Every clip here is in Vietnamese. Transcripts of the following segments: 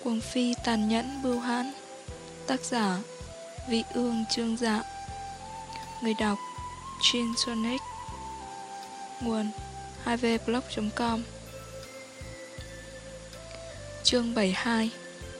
Cuồng phi tàn nhẫn bưu hãn. Tác giả Vị Ương Trương Dạ. Người đọc Chin Sonic. Nguồn 2vblog.com. Chương 72.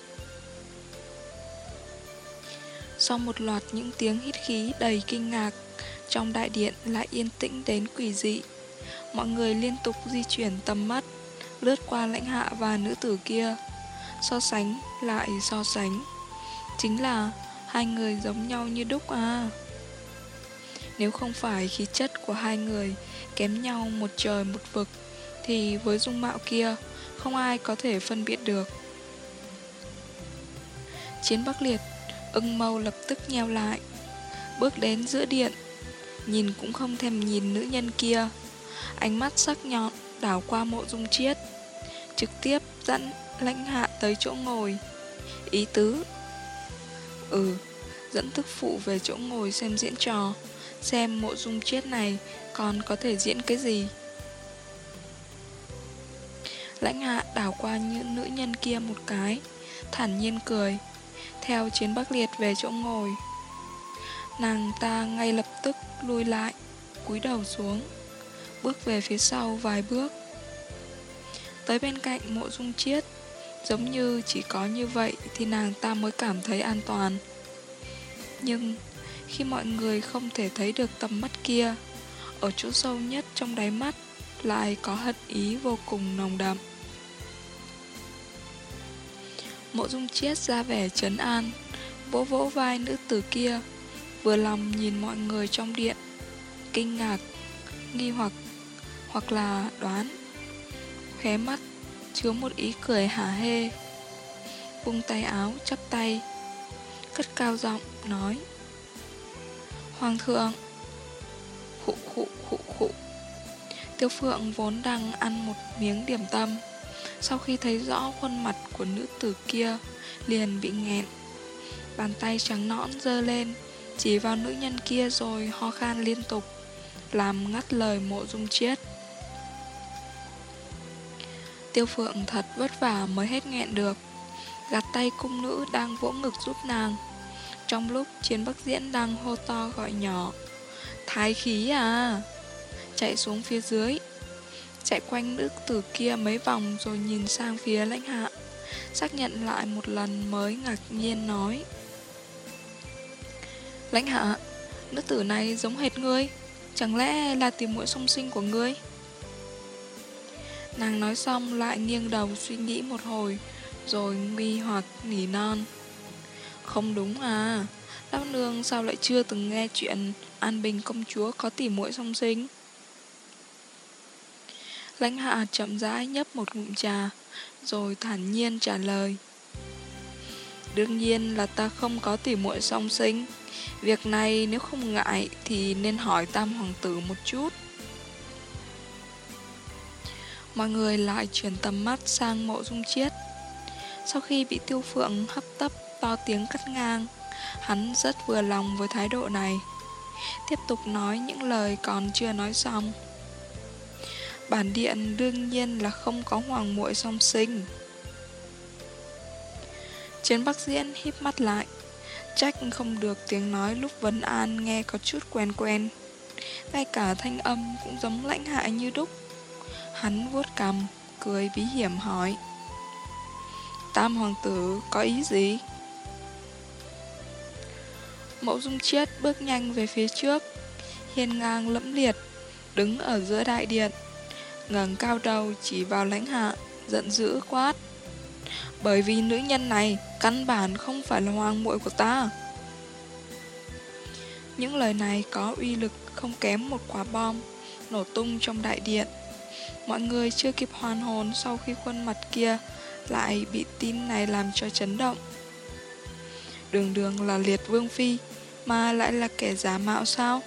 Sau một loạt những tiếng hít khí đầy kinh ngạc, trong đại điện lại yên tĩnh đến quỷ dị. Mọi người liên tục di chuyển tầm mắt, lướt qua lãnh hạ và nữ tử kia, so sánh lại so sánh. Chính là hai người giống nhau như đúc à. Nếu không phải khí chất của hai người kém nhau một trời một vực, thì với dung mạo kia không ai có thể phân biệt được. Chiến Bắc Liệt, ưng mâu lập tức nheo lại, bước đến giữa điện, nhìn cũng không thèm nhìn nữ nhân kia. Ánh mắt sắc nhọn đảo qua Mộ Dung Chiết, trực tiếp dẫn lãnh hạ tới chỗ ngồi. Ý tứ dẫn thức phụ về chỗ ngồi xem diễn trò, xem Mộ Dung Chiết này còn có thể diễn cái gì. Lãnh hạ đảo qua những nữ nhân kia một cái, thản nhiên cười, theo Chiến Bắc Liệt về chỗ ngồi. Nàng ta ngay lập tức lùi lại, cúi đầu xuống, bước về phía sau vài bước, tới bên cạnh Mộ Dung Chiết. Giống như chỉ có như vậy thì nàng ta mới cảm thấy an toàn. Nhưng khi mọi người không thể thấy được tầm mắt kia, ở chỗ sâu nhất trong đáy mắt lại có hận ý vô cùng nồng đậm. Mộ Dung Chiết ra vẻ trấn an, vỗ vỗ vai nữ tử kia, vừa lòng nhìn mọi người trong điện, kinh ngạc, nghi hoặc là đoán. Khóe mắt chứa một ý cười hả hê, vung tay áo chắp tay, cất cao giọng nói: Hoàng thượng. Khụ. Tiêu Phượng vốn đang ăn một miếng điểm tâm, sau khi thấy rõ khuôn mặt của nữ tử kia liền bị nghẹn. Bàn tay trắng nõn giơ lên, chỉ vào nữ nhân kia rồi ho khan liên tục, làm ngắt lời Mộ Dung Chiết. Tiêu Phượng thật vất vả mới hết nghẹn được, gạt tay cung nữ đang vỗ ngực giúp nàng. Trong lúc Chiến Bắc Diễn đang hô to gọi nhỏ: Thái khí à! Chạy xuống phía dưới, chạy quanh nữ tử kia mấy vòng rồi nhìn sang phía lãnh hạ, xác nhận lại một lần mới ngạc nhiên nói: Lãnh hạ, nữ tử này giống hệt ngươi, chẳng lẽ là tìm muội song sinh của ngươi? Nàng nói xong lại nghiêng đầu suy nghĩ một hồi, rồi nghi hoặc nỉ non: Không đúng à, lão nương sao lại chưa từng nghe chuyện An Bình công chúa có tỉ muội song sinh? Lãnh hạ chậm rãi nhấp một ngụm trà, rồi thản nhiên trả lời: Đương nhiên là ta không có tỉ muội song sinh. Việc này nếu không ngại thì nên hỏi Tam hoàng tử một chút. Mọi người lại chuyển tầm mắt sang Mộ Dung Chiết. Sau khi bị Tiêu Phượng hấp tấp to tiếng cắt ngang, hắn rất vừa lòng với thái độ này, tiếp tục nói những lời còn chưa nói xong. Bản điện đương nhiên là không có hoàng muội song sinh. Chiến Bắc Diễn híp mắt lại, trách không được tiếng nói lúc vấn an nghe có chút quen quen, ngay cả thanh âm cũng giống lãnh hạ như đúc. Hắn vuốt cằm, cười bí hiểm hỏi: Tam hoàng tử có ý gì? Mộ Dung Chiết bước nhanh về phía trước, hiên ngang lẫm liệt, đứng ở giữa đại điện, ngẩng cao đầu chỉ vào lãnh hạ, giận dữ quát: Bởi vì nữ nhân này căn bản không phải là hoàng muội của ta. Những lời này có uy lực không kém một quả bom nổ tung trong đại điện. Mọi người chưa kịp hoàn hồn sau khi khuôn mặt kia lại bị tin này làm cho chấn động. Đường đường là Liệt Vương Phi mà lại là kẻ giả mạo sao?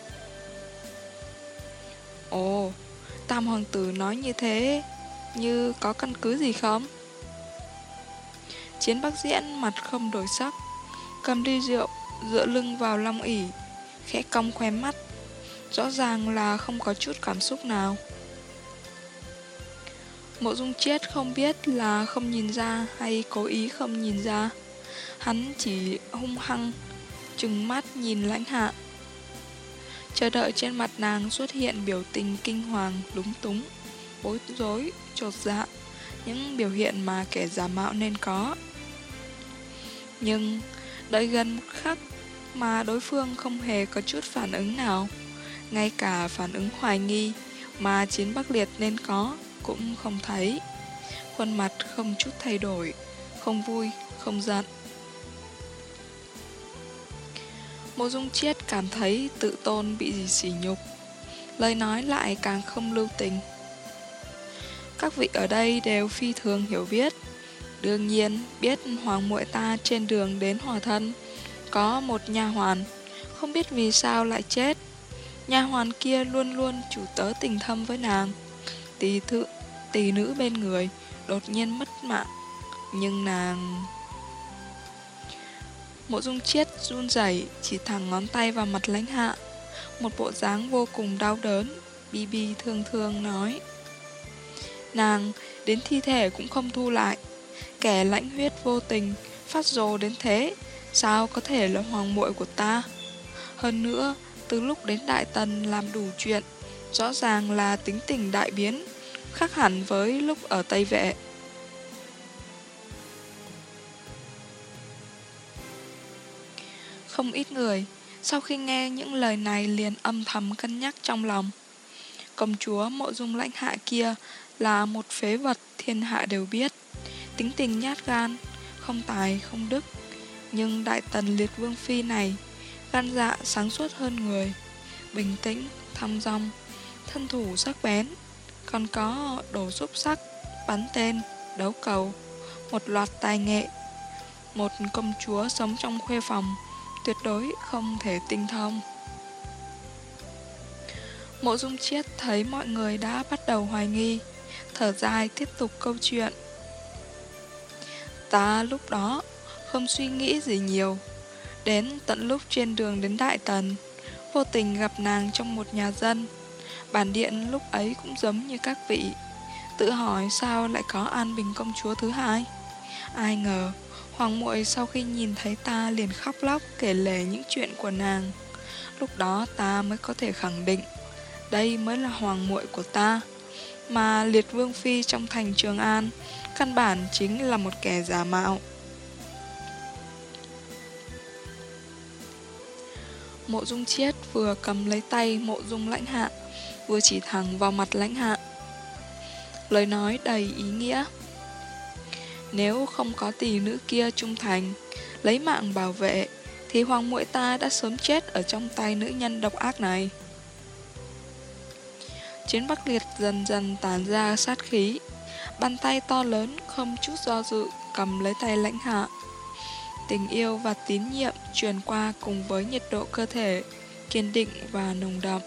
Ồ, Tam hoàng tử nói như thế, như có căn cứ gì không? Chiến Bắc Diễn mặt không đổi sắc, cầm ly rượu dựa lưng vào long ỷ, khẽ cong khóe mắt, rõ ràng là không có chút cảm xúc nào. Mộ Dung Chiết không biết là không nhìn ra hay cố ý không nhìn ra. Hắn chỉ hung hăng trừng mắt nhìn Lãnh Hạ, chờ đợi trên mặt nàng xuất hiện biểu tình kinh hoàng, lúng túng, bối rối, chột dạ, những biểu hiện mà kẻ giả mạo nên có. Nhưng đợi gần một khắc mà đối phương không hề có chút phản ứng nào, ngay cả phản ứng hoài nghi mà Chiến Bắc Liệt nên có cũng không thấy. Khuôn mặt không chút thay đổi, không vui, không giận. Mộ Dung Chiết cảm thấy tự tôn bị sỉ nhục, lời nói lại càng không lưu tình. Các vị ở đây đều phi thường hiểu biết, đương nhiên biết hoàng muội ta trên đường đến Hòa Thân có một nha hoàn, không biết vì sao lại chết. Nha hoàn kia luôn luôn chủ tớ tình thâm với nàng. Tỷ nữ bên người đột nhiên mất mạng, nhưng nàng... Mộ Dung Chiết run rẩy chỉ thẳng ngón tay vào mặt Lãnh Hạ, một bộ dáng vô cùng đau đớn, bi bi thương thương nói: nàng đến thi thể cũng không thu lại, kẻ lãnh huyết vô tình, phát rồ đến thế, sao có thể là hoàng muội của ta? Hơn nữa, từ lúc đến Đại Tần làm đủ chuyện, rõ ràng là tính tình đại biến, khác hẳn với lúc ở Tây Vệ. Không ít người, sau khi nghe những lời này liền âm thầm cân nhắc trong lòng. Công chúa Mộ Dung Lãnh Hạ kia là một phế vật thiên hạ đều biết, tính tình nhát gan, không tài không đức. Nhưng Đại Tần Liệt Vương Phi này, gan dạ sáng suốt hơn người, bình tĩnh, thong dong, thân thủ sắc bén, còn có đồ xúc sắc, bắn tên, đấu cầu, một loạt tài nghệ. Một công chúa sống trong khuê phòng, tuyệt đối không thể tinh thông. Mộ Dung Chiết thấy mọi người đã bắt đầu hoài nghi, thở dài tiếp tục câu chuyện. Ta lúc đó không suy nghĩ gì nhiều, đến tận lúc trên đường đến Đại Tần, vô tình gặp nàng trong một nhà dân. Bản điện lúc ấy cũng giống như các vị, tự hỏi sao lại có An Bình công chúa thứ hai. Ai ngờ hoàng muội sau khi nhìn thấy ta liền khóc lóc kể lể những chuyện của nàng. Lúc đó ta mới có thể khẳng định đây mới là hoàng muội của ta, mà Liệt Vương Phi trong thành Trường An căn bản chính là một kẻ giả mạo. Mộ Dung Chiết vừa cầm lấy tay Mộ Dung Lãnh Hạ, vừa chỉ thẳng vào mặt Lãnh Hạ, lời nói đầy ý nghĩa. Nếu không có tỷ nữ kia trung thành, lấy mạng bảo vệ, thì hoàng muội ta đã sớm chết ở trong tay nữ nhân độc ác này. Chiến Bắc Liệt dần dần tản ra sát khí, bàn tay to lớn không chút do dự cầm lấy tay Lãnh Hạ. Tình yêu và tín nhiệm truyền qua cùng với nhiệt độ cơ thể kiên định và nồng đậm.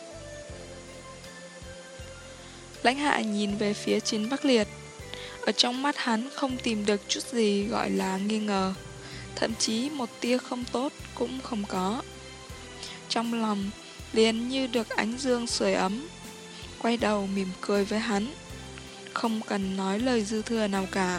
Lãnh Hạ nhìn về phía Chiến Bắc Liệt, ở trong mắt hắn không tìm được chút gì gọi là nghi ngờ, thậm chí một tia không tốt cũng không có. Trong lòng liền như được ánh dương sưởi ấm, quay đầu mỉm cười với hắn, không cần nói lời dư thừa nào cả.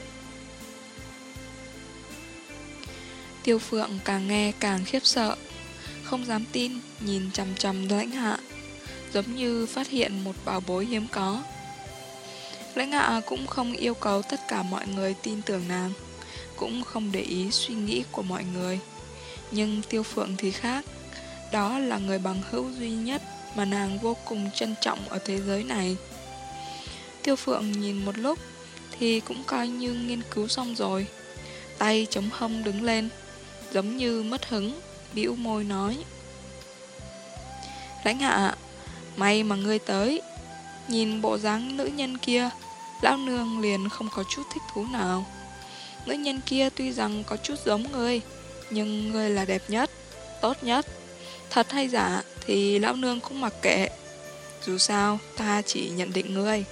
Tiêu Phượng càng nghe càng khiếp sợ, không dám tin nhìn chằm chằm Lãnh Hạ, giống như phát hiện một bảo bối hiếm có. Lãnh Hạ cũng không yêu cầu tất cả mọi người tin tưởng nàng, cũng không để ý suy nghĩ của mọi người. Nhưng Tiêu Phượng thì khác, đó là người bằng hữu duy nhất mà nàng vô cùng trân trọng ở thế giới này. Tiêu Phượng nhìn một lúc thì cũng coi như nghiên cứu xong rồi, tay chống hông đứng lên, giống như mất hứng, bĩu môi nói: Lãnh Hạ, may mà ngươi tới. Nhìn bộ dáng nữ nhân kia, lão nương liền không có chút thích thú nào. Nữ nhân kia tuy rằng có chút giống ngươi, nhưng ngươi là đẹp nhất, tốt nhất. Thật hay giả thì lão nương cũng mặc kệ, dù sao ta chỉ nhận định ngươi.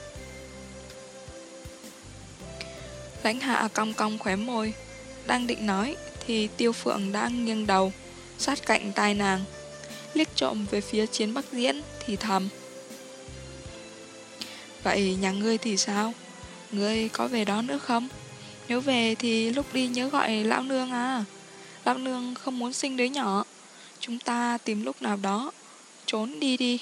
Lãnh Hạ cong cong khóe môi, đang định nói thì Tiêu Phượng đã nghiêng đầu sát cạnh tai nàng, liếc trộm về phía Chiến Bắc Diễn thì thầm: Vậy nhà ngươi thì sao? Ngươi có về đó nữa không? Nếu về thì lúc đi nhớ gọi lão nương à. Lão nương không muốn sinh đứa nhỏ. Chúng ta tìm lúc nào đó trốn đi đi.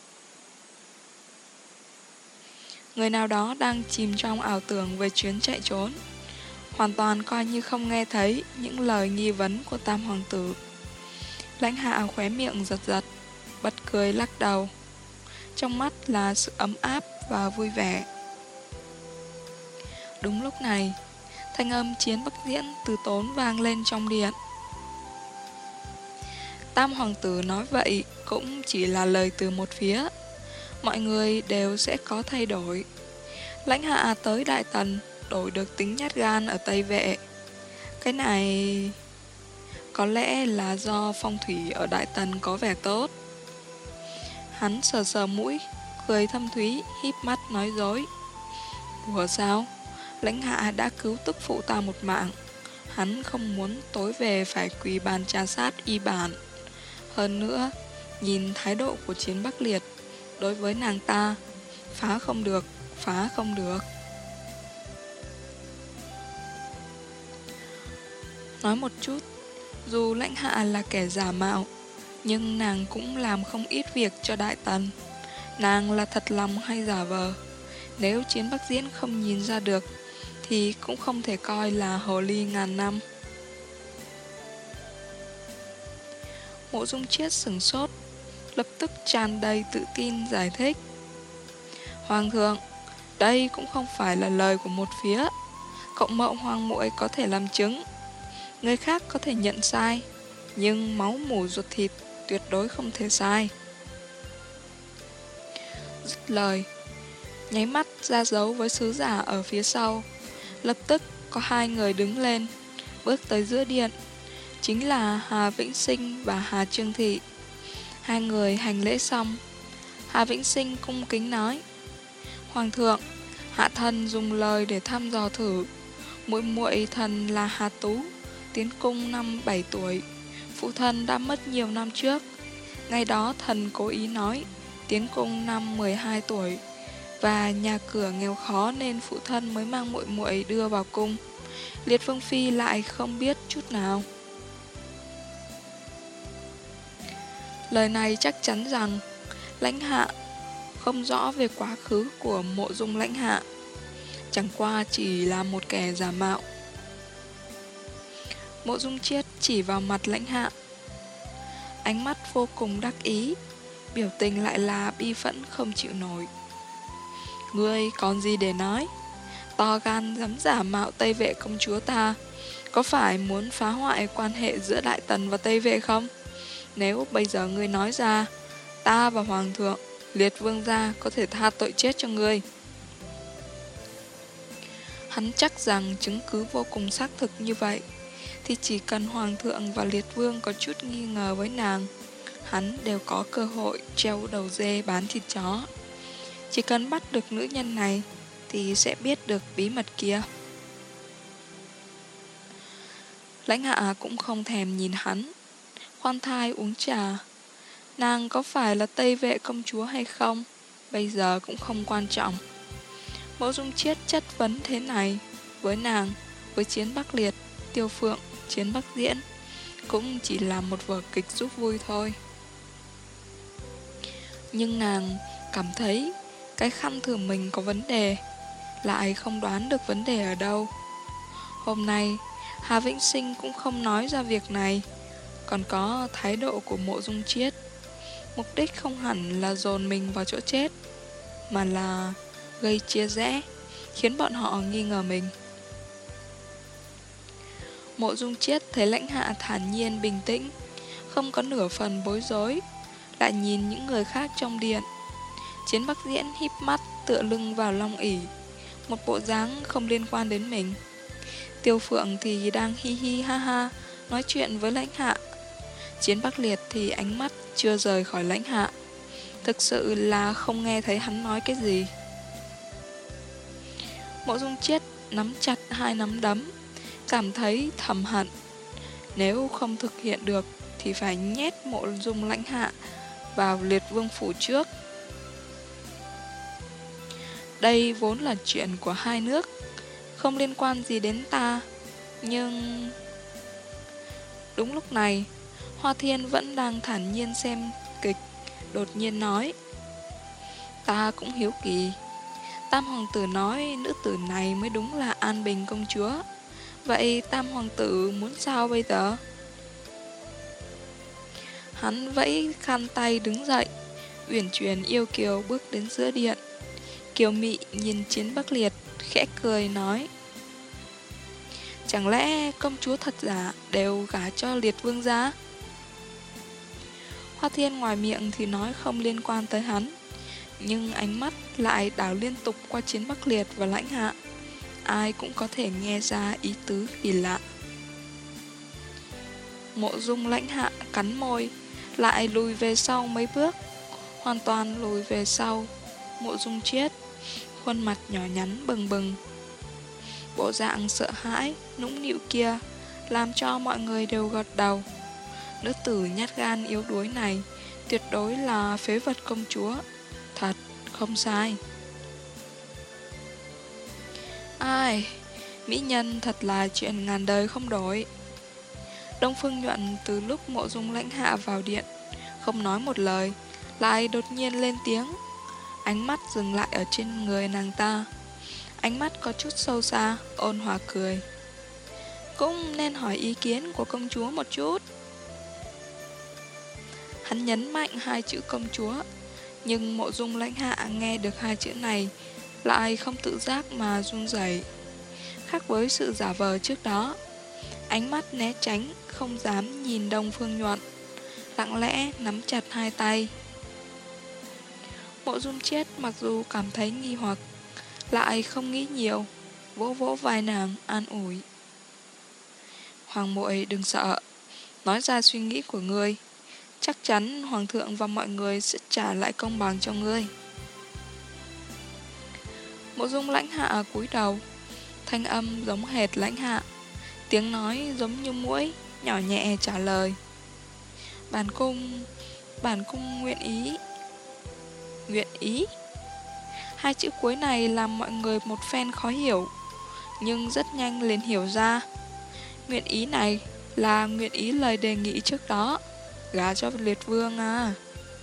Người nào đó đang chìm trong ảo tưởng về chuyến chạy trốn, hoàn toàn coi như không nghe thấy những lời nghi vấn của Tam Hoàng tử. Lãnh Hạ khóe miệng giật giật, bật cười lắc đầu. Trong mắt là sự ấm áp và vui vẻ. Đúng lúc này, thanh âm Chiến Bắc Diễn từ tốn vang lên trong điện. Tam Hoàng tử nói vậy cũng chỉ là lời từ một phía. Mọi người đều sẽ có thay đổi. Lãnh Hạ tới Đại Tần đổi được tính nhát gan ở Tây Vệ. Cái này có lẽ là do phong thủy ở Đại Tần có vẻ tốt. Hắn sờ sờ mũi, cười thâm thúy, híp mắt nói dối. Đùa sao? Lãnh Hạ đã cứu tức phụ ta một mạng. Hắn không muốn tối về phải quỳ bàn trà sát y bản. Hơn nữa, nhìn thái độ của Chiến Bắc Liệt đối với nàng ta, phá không được, phá không được. Nói một chút, dù Lãnh Hạ là kẻ giả mạo, nhưng nàng cũng làm không ít việc cho Đại Tần. Nàng là thật lòng hay giả vờ? Nếu Chiến Bắc Diễn không nhìn ra được, thì cũng không thể coi là hồ ly ngàn năm. Mộ Dung Chiết sửng sốt, lập tức tràn đầy tự tin giải thích. Hoàng thượng, đây cũng không phải là lời của một phía. Cộng Mậu Hoàng muội có thể làm chứng, người khác có thể nhận sai, nhưng máu mủ ruột thịt tuyệt đối không thể sai. Dứt lời, nháy mắt ra dấu với sứ giả ở phía sau. Lập tức có hai người đứng lên, bước tới giữa điện. Chính là Hà Vĩnh Sinh và Hà Trương Thị. Hai người hành lễ xong, Hà Vĩnh Sinh cung kính nói: Hoàng thượng, hạ thần dùng lời để thăm dò thử. Muội muội thần là Hà Tú, tiến cung năm 7 tuổi. Phụ thân đã mất nhiều năm trước. Ngày đó thần cố ý nói tiến cung năm 12 tuổi, và nhà cửa nghèo khó nên phụ thân mới mang muội muội đưa vào cung. Liệt Vương phi lại không biết chút nào. Lời này chắc chắn rằng Lãnh Hạ không rõ về quá khứ của Mộ Dung Lãnh Hạ, chẳng qua chỉ là một kẻ giả mạo. Mộ Dung Chiết chỉ vào mặt Lãnh Hạ, ánh mắt vô cùng đắc ý, biểu tình lại là bi phẫn không chịu nổi. Ngươi còn gì để nói? To gan dám giả mạo Tây Vệ công chúa ta, có phải muốn phá hoại quan hệ giữa Đại Tần và Tây Vệ không? Nếu bây giờ ngươi nói ra, ta và Hoàng thượng, Liệt Vương gia có thể tha tội chết cho ngươi. Hắn chắc rằng chứng cứ vô cùng xác thực như vậy, thì chỉ cần Hoàng thượng và Liệt Vương có chút nghi ngờ với nàng, hắn đều có cơ hội treo đầu dê bán thịt chó. Chỉ cần bắt được nữ nhân này thì sẽ biết được bí mật kia. Lãnh Hạ cũng không thèm nhìn hắn, khoan thai uống trà. Nàng có phải là Tây Vệ công chúa hay không, bây giờ cũng không quan trọng. Mộ Dung Chiết chất vấn thế này với nàng, với Chiến Bắc Liệt, Tiêu Phượng, Chiến Bắc Diễn, cũng chỉ là một vở kịch giúp vui thôi. Nhưng nàng cảm thấy cái khăn thưởng mình có vấn đề, lại không đoán được vấn đề ở đâu. Hôm nay Hà Vĩnh Sinh cũng không nói ra việc này. Còn có thái độ của Mộ Dung Chiết, mục đích không hẳn là dồn mình vào chỗ chết, mà là gây chia rẽ, khiến bọn họ nghi ngờ mình. Mộ Dung Chiết thấy Lãnh Hạ thản nhiên bình tĩnh, không có nửa phần bối rối, lại nhìn những người khác trong điện. Chiến Bắc Diễn híp mắt tựa lưng vào long ỷ, một bộ dáng không liên quan đến mình. Tiêu Phượng thì đang hi hi ha ha nói chuyện với Lãnh Hạ. Chiến Bắc Liệt thì ánh mắt chưa rời khỏi Lãnh Hạ, thực sự là không nghe thấy hắn nói cái gì. Mộ Dung Chiết nắm chặt hai nắm đấm, cảm thấy thầm hận. Nếu không thực hiện được thì phải nhét Mộ Dung Lãnh Hạ vào Liệt Vương phủ trước. Đây vốn là chuyện của hai nước, không liên quan gì đến ta. Nhưng... Đúng lúc này, Hoa Thiên vẫn đang thản nhiên xem kịch, đột nhiên nói: ta cũng hiếu kỳ. Tam hoàng tử nói nữ tử này mới đúng là An Bình công chúa. Vậy Tam hoàng tử muốn sao bây giờ? Hắn vẫy khăn tay đứng dậy, uyển chuyển yêu kiều bước đến giữa điện. Kiều Mị nhìn Chiến Bắc Liệt, khẽ cười nói: chẳng lẽ công chúa thật giả đều gả cho Liệt vương gia? Hoa Thiên ngoài miệng thì nói không liên quan tới hắn, nhưng ánh mắt lại đảo liên tục qua Chiến Bắc Liệt và Lãnh Hạ. Ai cũng có thể nghe ra ý tứ kỳ lạ. Mộ Dung Lãnh Hạ cắn môi, lại lùi về sau mấy bước, hoàn toàn lùi về sau. Mộ Dung Triết, khuôn mặt nhỏ nhắn bừng bừng, bộ dạng sợ hãi, nũng nịu kia làm cho mọi người đều gật đầu. Nữ tử nhát gan yếu đuối này tuyệt đối là phế vật công chúa. Thật, không sai. Ai, mỹ nhân thật là chuyện ngàn đời không đổi. Đông Phương Nhuận từ lúc Mộ Dung Lãnh Hạ vào điện, không nói một lời, lại đột nhiên lên tiếng. Ánh mắt dừng lại ở trên người nàng ta. Ánh mắt có chút sâu xa, ôn hòa cười. Cũng nên hỏi ý kiến của công chúa một chút. Hắn nhấn mạnh hai chữ công chúa, nhưng Mộ Dung Lãnh Hạ nghe được hai chữ này lại không tự giác mà run rẩy. Khác với sự giả vờ trước đó, ánh mắt né tránh, không dám nhìn Đông Phương Nhuận, lặng lẽ nắm chặt hai tay. Mộ Dung Triết mặc dù cảm thấy nghi hoặc, lại không nghĩ nhiều, vỗ vỗ vai nàng an ủi. Hoàng muội đừng sợ, nói ra suy nghĩ của ngươi, chắc chắn hoàng thượng và mọi người sẽ trả lại công bằng cho ngươi. Mộ Dung Lãnh Hạ cúi đầu, thanh âm giống hệt Lãnh Hạ, tiếng nói giống như muỗi, nhỏ nhẹ trả lời. Bản cung nguyện ý. Nguyện ý? Hai chữ cuối này làm mọi người một phen khó hiểu, nhưng rất nhanh liền hiểu ra. Nguyện ý này là nguyện ý lời đề nghị trước đó, gả cho Liệt vương à.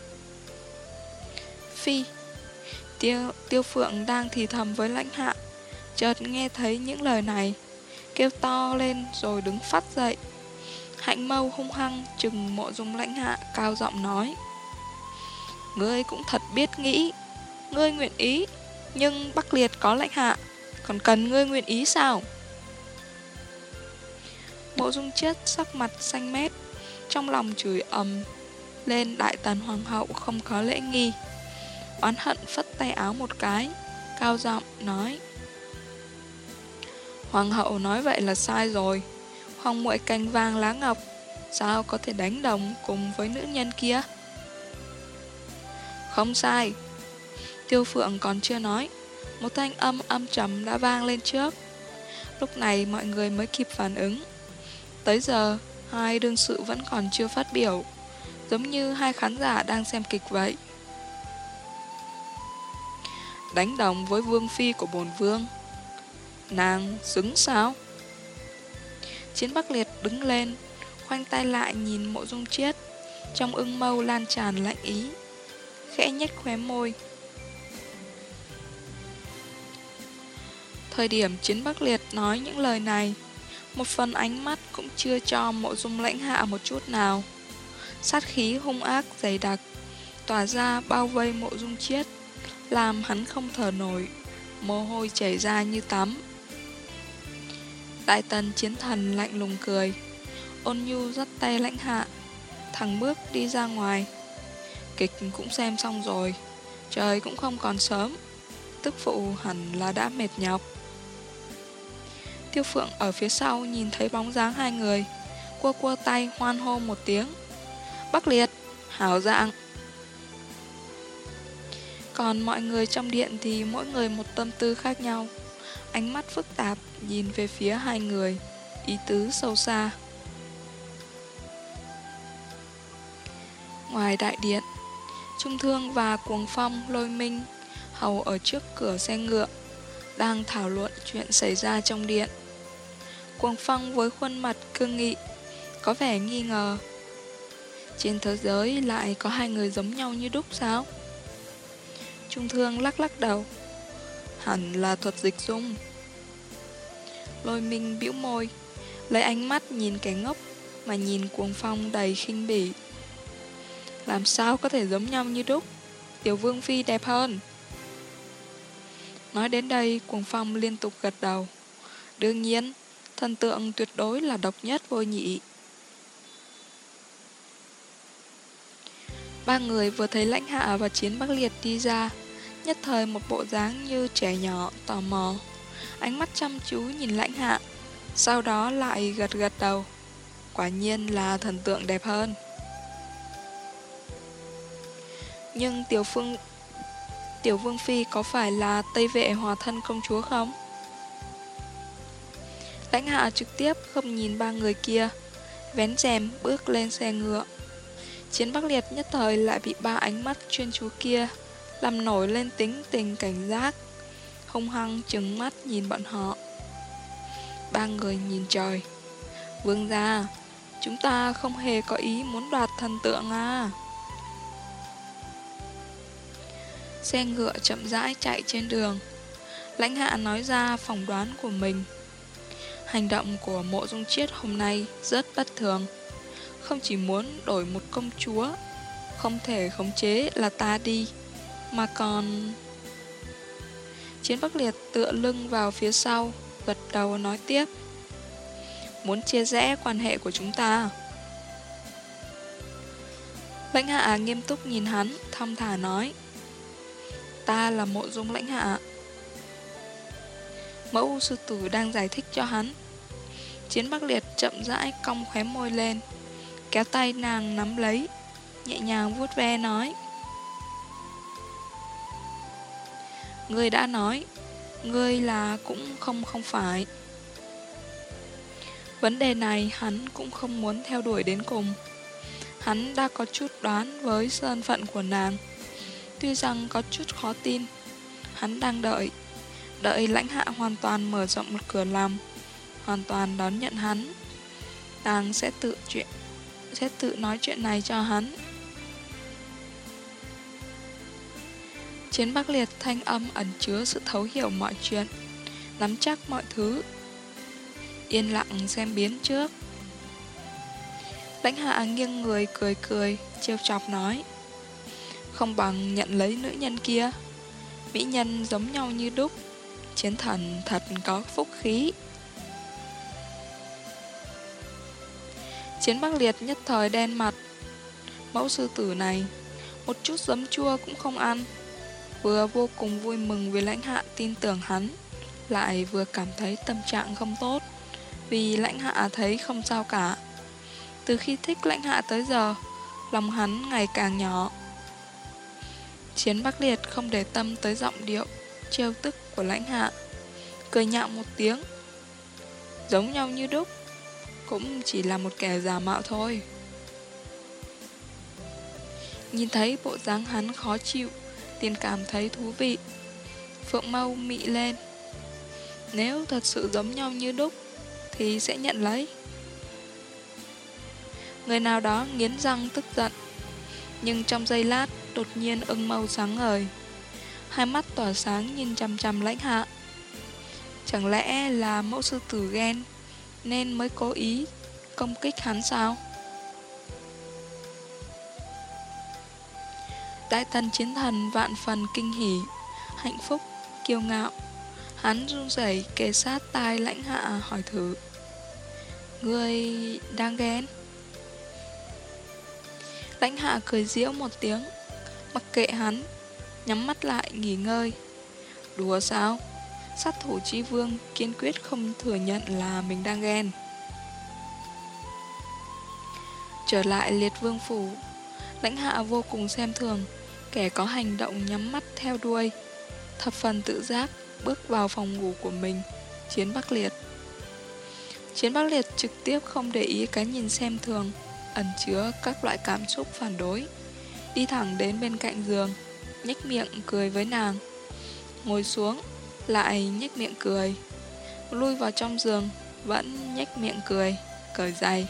Phi. Tiêu Phượng đang thì thầm với Lãnh Hạ, chợt nghe thấy những lời này, kêu to lên rồi đứng phắt dậy. Hạnh mâu hung hăng trừng Mộ Dung Lãnh Hạ, cao giọng nói: ngươi cũng thật biết nghĩ. Ngươi nguyện ý, nhưng Bắc Liệt có Lãnh Hạ, còn cần ngươi nguyện ý sao? Mộ Dung Triết sắc mặt xanh mét, trong lòng chửi ầm lên Đại Tần Hoàng hậu không có lễ nghi. Oán hận phất tay áo một cái, cao giọng nói: Hoàng hậu nói vậy là sai rồi. Hoàng muội cành vàng lá ngọc, sao có thể đánh đồng cùng với nữ nhân kia? Không sai. Tiêu Phượng còn chưa nói, một thanh âm âm trầm đã vang lên trước. Lúc này mọi người mới kịp phản ứng. Tới giờ, hai đương sự vẫn còn chưa phát biểu, giống như hai khán giả đang xem kịch vậy. Đánh đồng với vương phi của bổn vương, nàng xứng sao? Chiến Bắc Liệt đứng lên, khoanh tay lại nhìn Mộ Dung Triết, trong ưng mâu lan tràn lạnh ý, khẽ nhếch khóe môi. Thời điểm Chiến Bắc Liệt nói những lời này, một phần ánh mắt cũng chưa cho Mộ Dung Lãnh Hạ một chút nào. Sát khí hung ác dày đặc tỏa ra bao vây Mộ Dung Triết, làm hắn không thở nổi, mồ hôi chảy ra như tắm. Đại Tần Chiến Thần lạnh lùng cười, ôn nhu dắt tay Lãnh Hạ, thẳng bước đi ra ngoài. Kịch cũng xem xong rồi, trời cũng không còn sớm, tức phụ hẳn là đã mệt nhọc. Tiêu Phượng ở phía sau nhìn thấy bóng dáng hai người, cua cua tay hoan hô một tiếng: Bắc Liệt, hảo dạng. Còn mọi người trong điện thì mỗi người một tâm tư khác nhau, ánh mắt phức tạp nhìn về phía hai người, ý tứ sâu xa. Ngoài đại điện, Trung Thương và Cuồng Phong, Lôi Minh hầu ở trước cửa xe ngựa, đang thảo luận chuyện xảy ra trong điện. Cuồng Phong với khuôn mặt cương nghị, có vẻ nghi ngờ. Trên thế giới lại có hai người giống nhau như đúc sao? Trung Thương lắc lắc đầu. Hẳn là thuật dịch dung. Lôi Minh bĩu môi, lấy ánh mắt nhìn kẻ ngốc mà nhìn Cuồng Phong đầy khinh bỉ. Làm sao có thể giống nhau như đúc? Tiểu Vương Phi đẹp hơn. Nói đến đây, Cuồng Phong liên tục gật đầu. Đương nhiên, thần tượng tuyệt đối là độc nhất vô nhị. Ba người vừa thấy Lãnh Hạ và Chiến Bắc Liệt đi ra, nhất thời một bộ dáng như trẻ nhỏ tò mò, ánh mắt chăm chú nhìn Lãnh Hạ, sau đó lại gật gật đầu. Quả nhiên là thần tượng đẹp hơn. Nhưng Tiểu Vương Phi có phải là Tây Vệ hòa thân công chúa không? Lãnh Hạ trực tiếp không nhìn ba người kia, vén rèm bước lên xe ngựa. Chiến Bắc Liệt nhất thời lại bị ba ánh mắt chuyên chú kia làm nổi lên tính tình cảnh giác, hung hăng trừng mắt nhìn bọn họ. Ba người nhìn trời. Vương gia, chúng ta không hề có ý muốn đoạt thần tượng à. Xe ngựa chậm rãi chạy trên đường. Lãnh Hạ nói ra phỏng đoán của mình. Hành động của Mộ Dung Chiết hôm nay rất bất thường. Không chỉ muốn đổi một công chúa, không thể khống chế là ta đi, mà còn... Chiến Bắc Liệt tựa lưng vào phía sau, gật đầu nói tiếp. Muốn chia rẽ quan hệ của chúng ta. Lãnh Hạ nghiêm túc nhìn hắn, thong thả nói. Ta là Mộ Dung Lãnh Hạ. Mẫu sư tử đang giải thích cho hắn. Chiến Bắc Liệt chậm rãi cong khóe môi lên, kéo tay nàng nắm lấy, nhẹ nhàng vuốt ve nói. Ngươi đã nói, ngươi là cũng không phải. Vấn đề này hắn cũng không muốn theo đuổi đến cùng. Hắn đã có chút đoán với thân phận của nàng. Tuy rằng có chút khó tin, hắn đang đợi Lãnh Hạ hoàn toàn mở rộng một cửa lòng, hoàn toàn đón nhận hắn. Nàng sẽ tự nói chuyện này cho hắn. Chiến Bắc Liệt thanh âm ẩn chứa sự thấu hiểu mọi chuyện, nắm chắc mọi thứ. Yên lặng xem biến trước. Lãnh Hạ nghiêng người cười trêu chọc nói. Không bằng nhận lấy nữ nhân kia. Mỹ nhân giống nhau như đúc. Chiến thần thật có phúc khí. Chiến Bắc Liệt nhất thời đen mặt. Mẫu sư tử này một chút giấm chua cũng không ăn. Vừa vô cùng vui mừng vì Lãnh Hạ tin tưởng hắn, lại vừa cảm thấy tâm trạng không tốt, vì Lãnh Hạ thấy không sao cả. Từ khi thích Lãnh Hạ tới giờ, lòng hắn ngày càng nhỏ. Chiến Bắc Liệt không để tâm tới giọng điệu trêu tức của Lãnh Hạ, cười nhạo một tiếng. Giống nhau như đúc, cũng chỉ là một kẻ giả mạo thôi. Nhìn thấy bộ dáng hắn khó chịu, liền cảm thấy thú vị. Phượng mâu mị lên. Nếu thật sự giống nhau như đúc thì sẽ nhận lấy. Người nào đó nghiến răng tức giận, nhưng trong giây lát đột nhiên ưng mâu sáng ngời, hai mắt tỏa sáng nhìn chằm chằm Lãnh Hạ. Chẳng lẽ là mẫu sư tử ghen nên mới cố ý công kích hắn sao? Đại tần chiến thần vạn phần kinh hỉ, hạnh phúc, kiêu ngạo. Hắn run rẩy kề sát tai Lãnh Hạ hỏi thử. Ngươi đang ghen? Lãnh Hạ cười giễu một tiếng, mặc kệ hắn, nhắm mắt lại nghỉ ngơi. Đùa sao? Sát thủ chi vương kiên quyết không thừa nhận là mình đang ghen. Trở lại Liệt Vương phủ, Lãnh Hạ vô cùng xem thường kẻ có hành động nhắm mắt theo đuôi, thập phần tự giác bước vào phòng ngủ của mình, Chiến Bắc Liệt. Chiến Bắc Liệt trực tiếp không để ý cái nhìn xem thường, ẩn chứa các loại cảm xúc phản đối, đi thẳng đến bên cạnh giường, nhếch miệng cười với nàng, Ngồi xuống, lại nhếch miệng cười. Lui vào trong giường, vẫn nhếch miệng cười, cởi giày.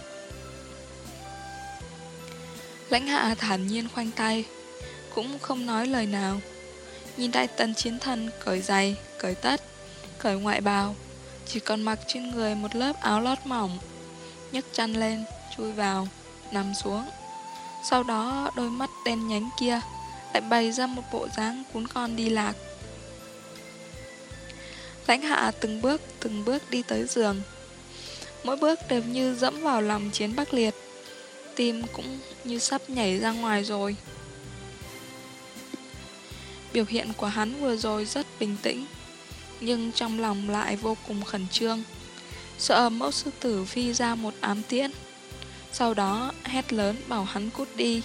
Lãnh Hạ thản nhiên khoanh tay, cũng không nói lời nào. Nhìn Đại Tần Chiến Thần cởi giày, cởi tất, cởi ngoại bào, chỉ còn mặc trên người một lớp áo lót mỏng. Nhấc chăn lên, chui vào, nằm xuống. Sau đó đôi mắt đen nhánh kia lại bày ra một bộ dáng cuốn con đi lạc. Lãnh Hạ từng bước đi tới giường. Mỗi bước đều như dẫm vào lòng Chiến Bắc Liệt. Tim cũng như sắp nhảy ra ngoài rồi. Biểu hiện của hắn vừa rồi rất bình tĩnh, nhưng trong lòng lại vô cùng khẩn trương, sợ mẫu sư tử phi ra một ám tiễn. Sau đó hét lớn bảo hắn cút đi.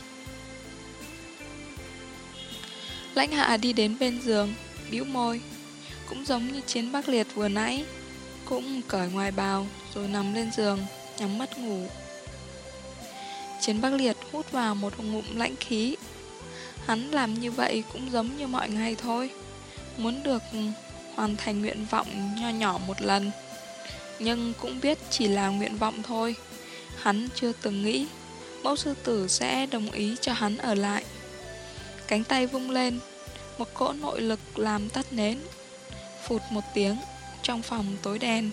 Lãnh Hạ đi đến bên giường, bĩu môi, cũng giống như Chiến Bắc Liệt vừa nãy, cũng cởi ngoài bào rồi nằm lên giường, nhắm mắt ngủ. Chiến Bắc Liệt hút vào một ngụm lãnh khí. Hắn làm như vậy cũng giống như mọi ngày thôi, muốn được hoàn thành nguyện vọng nho nhỏ một lần. Nhưng cũng biết chỉ là nguyện vọng thôi. Hắn chưa từng nghĩ mẫu sư tử sẽ đồng ý cho hắn ở lại. Cánh tay vung lên, một cỗ nội lực làm tắt nến. Phụt một tiếng, trong phòng tối đen.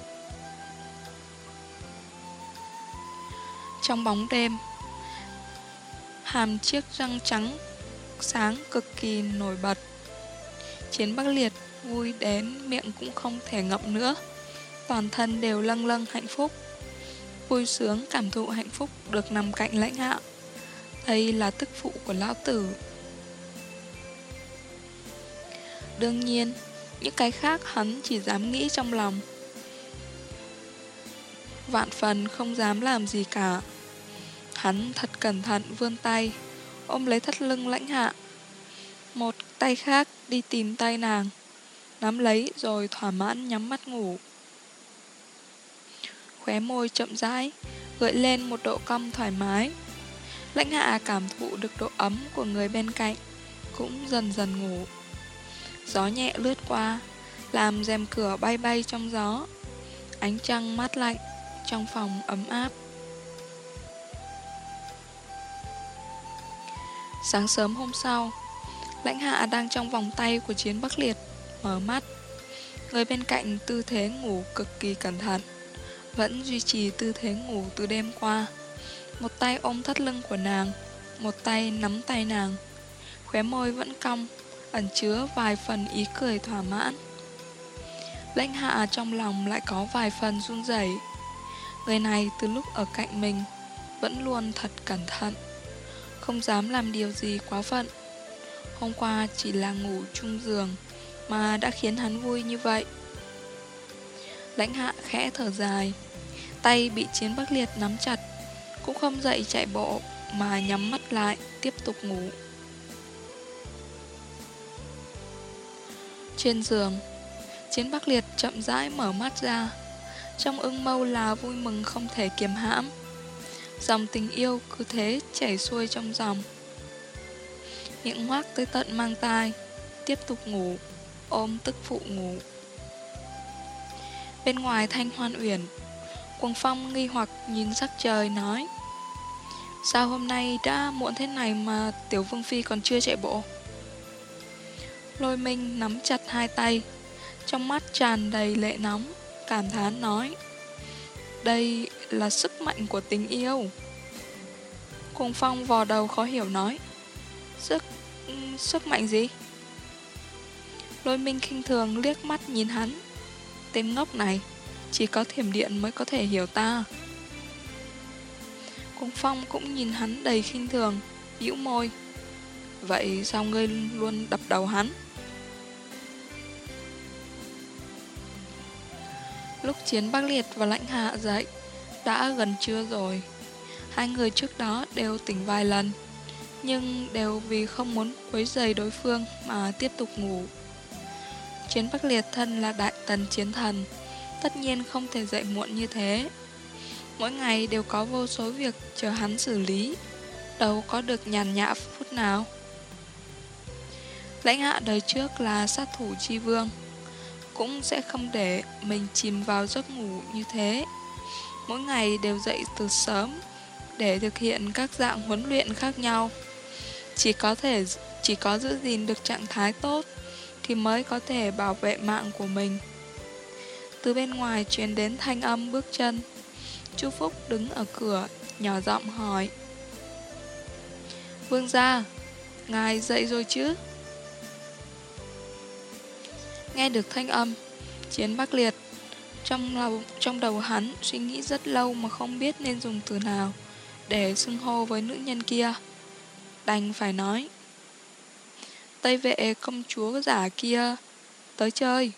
Trong bóng đêm, hàm chiếc răng trắng sáng cực kỳ nổi bật. Chiến Bắc Liệt vui đến miệng cũng không thể ngậm nữa. Toàn thân đều lâng lâng hạnh phúc, vui sướng cảm thụ hạnh phúc được nằm cạnh Lãnh Hạ. Đây là tức phụ của lão tử. Đương nhiên, những cái khác hắn chỉ dám nghĩ trong lòng, vạn phần không dám làm gì cả. Hắn thật cẩn thận vươn tay, ôm lấy thắt lưng Lãnh Hạ. Một tay khác đi tìm tay nàng, nắm lấy rồi thỏa mãn nhắm mắt ngủ. Khóe môi chậm rãi gợi lên một độ cong thoải mái. Lãnh Hạ cảm thụ được độ ấm của người bên cạnh, cũng dần dần ngủ. Gió nhẹ lướt qua, làm rèm cửa bay bay trong gió. Ánh trăng mát lạnh, trong phòng ấm áp. Sáng sớm hôm sau, Lãnh Hạ đang trong vòng tay của Chiến Bắc Liệt, mở mắt. Người bên cạnh tư thế ngủ cực kỳ cẩn thận, vẫn duy trì tư thế ngủ từ đêm qua. Một tay ôm thắt lưng của nàng, một tay nắm tay nàng. Khóe môi vẫn cong, ẩn chứa vài phần ý cười thỏa mãn. Lãnh Hạ trong lòng lại có vài phần run rẩy. Người này từ lúc ở cạnh mình vẫn luôn thật cẩn thận, không dám làm điều gì quá phận. Hôm qua chỉ là ngủ chung giường mà đã khiến hắn vui như vậy. Lãnh Hạ khẽ thở dài, tay bị Chiến Bắc Liệt nắm chặt, cũng không dậy chạy bộ mà nhắm mắt lại tiếp tục ngủ. Trên giường, Chiến Bắc Liệt chậm rãi mở mắt ra, trong ưng mâu là vui mừng không thể kiềm hãm. Dòng tình yêu cứ thế chảy xuôi trong dòng. Miệng ngoác tới tận mang tai, tiếp tục ngủ, ôm tức phụ ngủ. Bên ngoài Thanh Hoan Uyển, Cuồng Phong nghi hoặc nhìn sắc trời nói: sao hôm nay đã muộn thế này mà Tiểu Vương Phi còn chưa chạy bộ? Lôi Minh nắm chặt hai tay, trong mắt tràn đầy lệ nóng, cảm thán nói: đây là sức mạnh của tình yêu. Cuồng Phong vò đầu khó hiểu nói: Sức mạnh gì? Lôi Minh khinh thường liếc mắt nhìn hắn: tên ngốc này, chỉ có thiểm điện mới có thể hiểu ta. Cuồng Phong cũng nhìn hắn đầy khinh thường, bĩu môi: vậy sao ngươi luôn đập đầu hắn? Lúc Chiến Bắc Liệt và Lãnh Hạ dậy, đã gần trưa rồi. Hai người trước đó đều tỉnh vài lần, nhưng đều vì không muốn quấy rầy đối phương mà tiếp tục ngủ. Chiến Bắc Liệt thân là Đại Tần Chiến Thần, tất nhiên không thể dậy muộn như thế. Mỗi ngày đều có vô số việc chờ hắn xử lý, đâu có được nhàn nhã phút nào. Lãnh Hạ đời trước là sát thủ chi vương, cũng sẽ không để mình chìm vào giấc ngủ như thế. Mỗi ngày đều dậy từ sớm để thực hiện các dạng huấn luyện khác nhau. Chỉ có giữ gìn được trạng thái tốt thì mới có thể bảo vệ mạng của mình. Từ bên ngoài truyền đến thanh âm bước chân. Chu Phúc đứng ở cửa, nhỏ giọng hỏi: "Vương gia, ngài dậy rồi chứ?" Nghe được thanh âm, Chiến Bắc Liệt trong đầu hắn suy nghĩ rất lâu mà không biết nên dùng từ nào để xưng hô với nữ nhân kia. Đành phải nói: "Tây vệ công chúa giả kia tới chơi."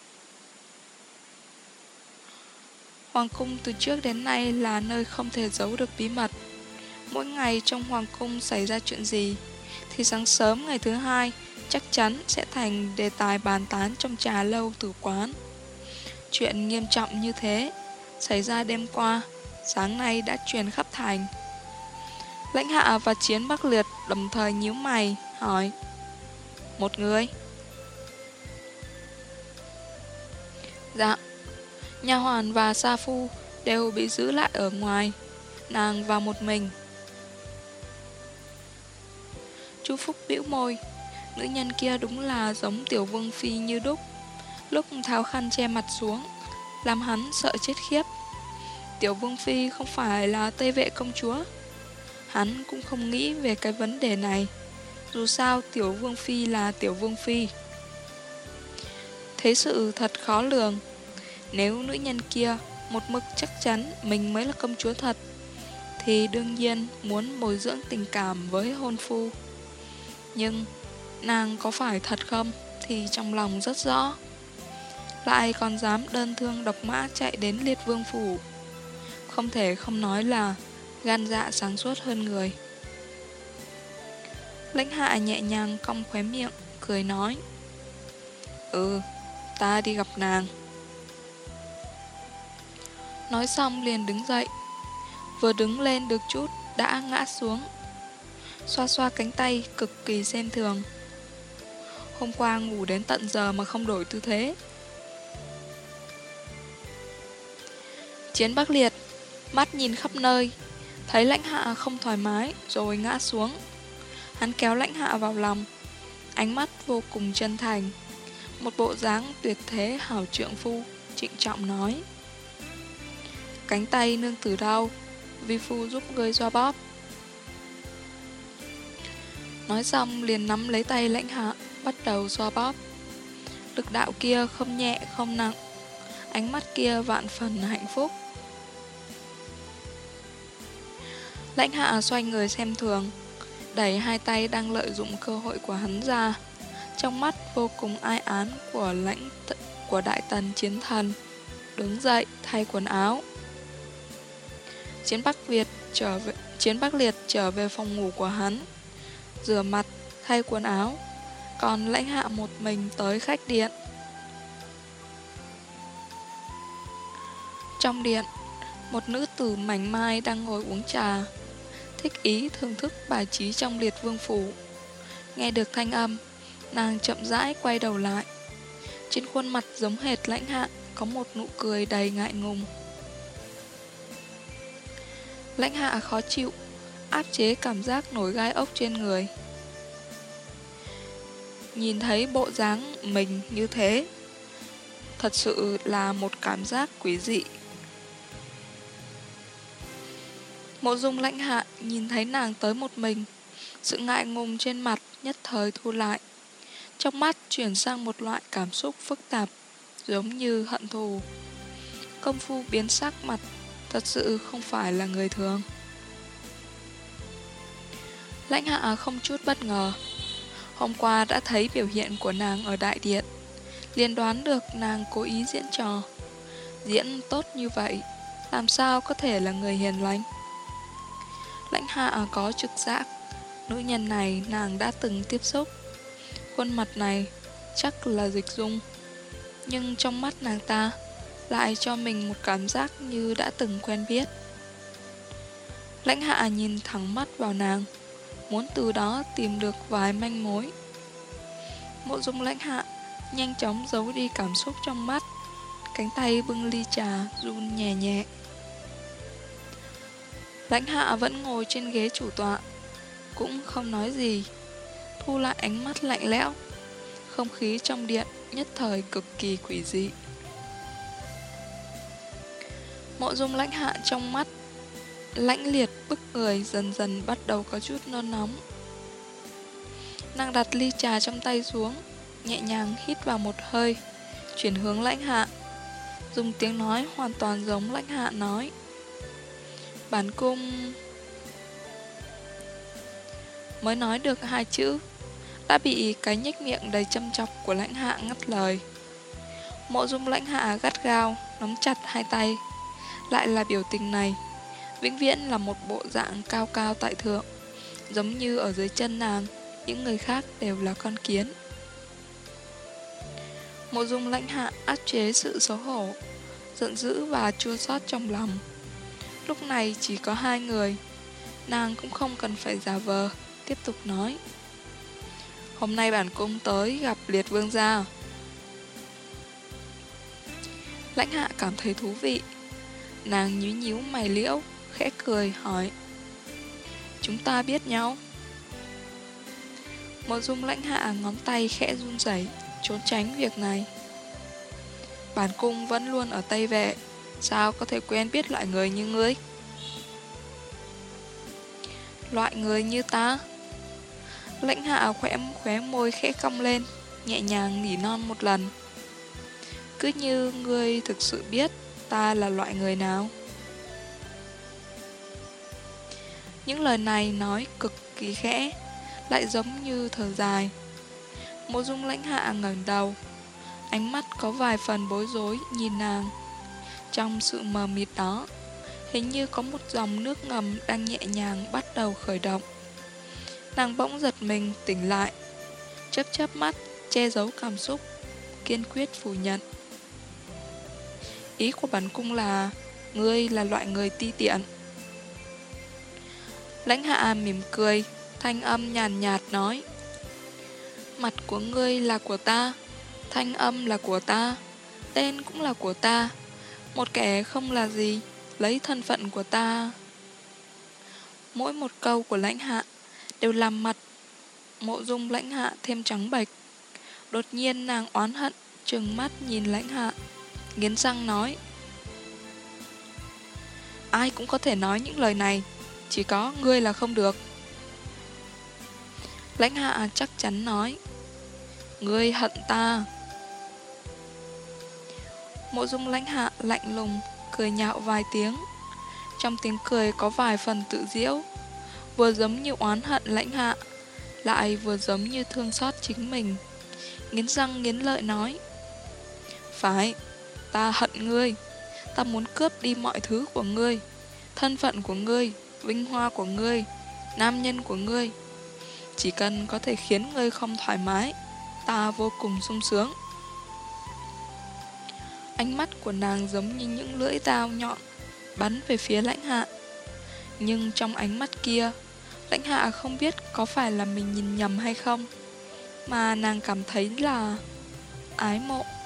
Hoàng cung từ trước đến nay là nơi không thể giấu được bí mật. Mỗi ngày trong hoàng cung xảy ra chuyện gì thì sáng sớm ngày thứ hai chắc chắn sẽ thành đề tài bàn tán trong trà lâu tử quán. Chuyện nghiêm trọng như thế xảy ra đêm qua, sáng nay đã truyền khắp thành. Lãnh Hạ và Chiến Bắc Liệt đồng thời nhíu mày hỏi: "Một người?" "Dạ, nha hoàn và sa phu đều bị giữ lại ở ngoài, nàng vào một mình." Chu Phúc bĩu môi, nữ nhân kia đúng là giống Tiểu Vương Phi như đúc. Lúc tháo khăn che mặt xuống, làm hắn sợ chết khiếp. Tiểu Vương Phi không phải là Tây vệ công chúa. Hắn cũng không nghĩ về cái vấn đề này. Dù sao Tiểu Vương Phi là Tiểu Vương Phi. Thế sự thật khó lường. Nếu nữ nhân kia một mực chắc chắn mình mới là công chúa thật, thì đương nhiên muốn bồi dưỡng tình cảm với hôn phu. Nhưng nàng có phải thật không thì trong lòng rất rõ. Lại còn dám đơn thương độc mã chạy đến Liệt Vương phủ. Không thể không nói là gan dạ sáng suốt hơn người. Lãnh Hạ nhẹ nhàng cong khóe miệng, cười nói: Ta đi gặp nàng." Nói xong liền đứng dậy. Vừa đứng lên được chút đã ngã xuống, xoa xoa cánh tay cực kỳ xem thường. Hôm qua ngủ đến tận giờ mà không đổi tư thế. Chiến Bắc Liệt mắt nhìn khắp nơi, thấy Lãnh Hạ không thoải mái rồi ngã xuống. Hắn kéo Lãnh Hạ vào lòng, ánh mắt vô cùng chân thành, một bộ dáng tuyệt thế hảo trượng phu, trịnh trọng nói: "Cánh tay nương tử đau, vi phu giúp ngươi xoa bóp." Nói xong liền nắm lấy tay Lãnh Hạ, bắt đầu xoa bóp. Lực đạo kia không nhẹ không nặng, ánh mắt kia vạn phần hạnh phúc. Lãnh Hạ xoay người xem thường, đẩy hai tay đang lợi dụng cơ hội của hắn ra. Trong mắt vô cùng ai án của đại tần chiến thần, đứng dậy thay quần áo. Chiến Bắc Liệt trở về phòng ngủ của hắn, rửa mặt, thay quần áo, còn Lãnh Hạ một mình tới khách điện. Trong điện, một nữ tử mảnh mai đang ngồi uống trà, thích ý thưởng thức bài trí trong Liệt Vương phủ. Nghe được thanh âm, nàng chậm rãi quay đầu lại. Trên khuôn mặt giống hệt Lãnh Hạ có một nụ cười đầy ngại ngùng. Lãnh Hạ khó chịu, áp chế cảm giác nổi gai ốc trên người. Nhìn thấy bộ dáng mình như thế, thật sự là một cảm giác quý dị. Mộ Dung Lãnh Hạ nhìn thấy nàng tới một mình, sự ngại ngùng trên mặt nhất thời thu lại. Trong mắt chuyển sang một loại cảm xúc phức tạp, giống như hận thù. Công phu biến sắc mặt thật sự không phải là người thường. Lãnh Hạ không chút bất ngờ. Hôm qua đã thấy biểu hiện của nàng ở đại điện, liền đoán được nàng cố ý diễn trò. Diễn tốt như vậy, làm sao có thể là người hiền lành? Lãnh Hạ có trực giác, nữ nhân này nàng đã từng tiếp xúc. Khuôn mặt này chắc là Dịch Dung, nhưng trong mắt nàng ta lại cho mình một cảm giác như đã từng quen biết. Lãnh Hạ nhìn thẳng mắt vào nàng, muốn từ đó tìm được vài manh mối. Mộ Dung Lãnh Hạ nhanh chóng giấu đi cảm xúc trong mắt, cánh tay bưng ly trà run nhẹ nhẹ. Lãnh Hạ vẫn ngồi trên ghế chủ tọa, cũng không nói gì, thu lại ánh mắt lạnh lẽo. Không khí trong điện nhất thời cực kỳ quỷ dị. Mộ Dung Lãnh Hạ trong mắt lãnh liệt bức người dần dần bắt đầu có chút nôn nóng. Nàng đặt ly trà trong tay xuống, nhẹ nhàng hít vào một hơi, chuyển hướng Lãnh Hạ, dùng tiếng nói hoàn toàn giống Lãnh Hạ nói: Bản cung... Mới nói được 2 chữ, đã bị cái nhếch miệng đầy châm chọc của Lãnh Hạ ngắt lời. Mộ Dung Lãnh Hạ gắt gao nắm chặt 2 tay, lại là biểu tình này, vĩnh viễn là một bộ dạng cao cao tại thượng, giống như ở dưới chân nàng, những người khác đều là con kiến. Mộ Dung Lãnh Hạ áp chế sự xấu hổ, giận dữ và chua xót trong lòng. Lúc này chỉ có 2 người, nàng cũng không cần phải giả vờ, tiếp tục nói: Hôm nay bản cung tới gặp Liệt Vương gia. Lãnh Hạ cảm thấy thú vị, nàng nhíu nhíu mày liễu, khẽ cười hỏi: Chúng ta biết nhau? Mộ Dung Lãnh Hạ ngón tay khẽ run rẩy, trốn tránh việc này. Bản cung vẫn luôn ở Tây Vệ, sao có thể quen biết loại người như ngươi? Loại người như ta? Lãnh Hạ khóe môi khẽ cong lên, nhẹ nhàng nỉ non một lần. Cứ như ngươi thực sự biết ta là loại người nào. Những lời này nói cực kỳ khẽ, lại giống như thở dài. Mộ Dung Lãnh Hạ ngẩng đầu, ánh mắt có vài phần bối rối nhìn nàng. Trong sự mờ mịt đó, hình như có một dòng nước ngầm đang nhẹ nhàng bắt đầu khởi động. Nàng bỗng giật mình tỉnh lại, chớp chớp mắt, che giấu cảm xúc, kiên quyết phủ nhận. Ý của bản cung là ngươi là loại người ti tiện. Lãnh Hạ mỉm cười, thanh âm nhàn nhạt nói: Mặt của ngươi là của ta, thanh âm là của ta, tên cũng là của ta. Một kẻ không là gì, lấy thân phận của ta. Mỗi một câu của Lãnh Hạ đều làm mặt Mộ Dung Lãnh Hạ thêm trắng bệch. Đột nhiên nàng oán hận trừng mắt nhìn Lãnh Hạ, nghiến răng nói: Ai cũng có thể nói những lời này, chỉ có ngươi là không được. Lãnh Hạ chắc chắn nói: Ngươi hận ta. Mộ Dung Lãnh Hạ lạnh lùng cười nhạo vài tiếng, trong tiếng cười có vài phần tự giễu, vừa giống như oán hận Lãnh Hạ, lại vừa giống như thương xót chính mình. Nghiến răng nghiến lợi nói: Phải, ta hận ngươi. Ta muốn cướp đi mọi thứ của ngươi, thân phận của ngươi, vinh hoa của ngươi, nam nhân của ngươi. Chỉ cần có thể khiến ngươi không thoải mái, ta vô cùng sung sướng. Ánh mắt của nàng giống như những lưỡi dao nhọn bắn về phía Lãnh Hạ. Nhưng trong ánh mắt kia, Lãnh Hạ không biết có phải là mình nhìn nhầm hay không, mà nàng cảm thấy là ái mộ.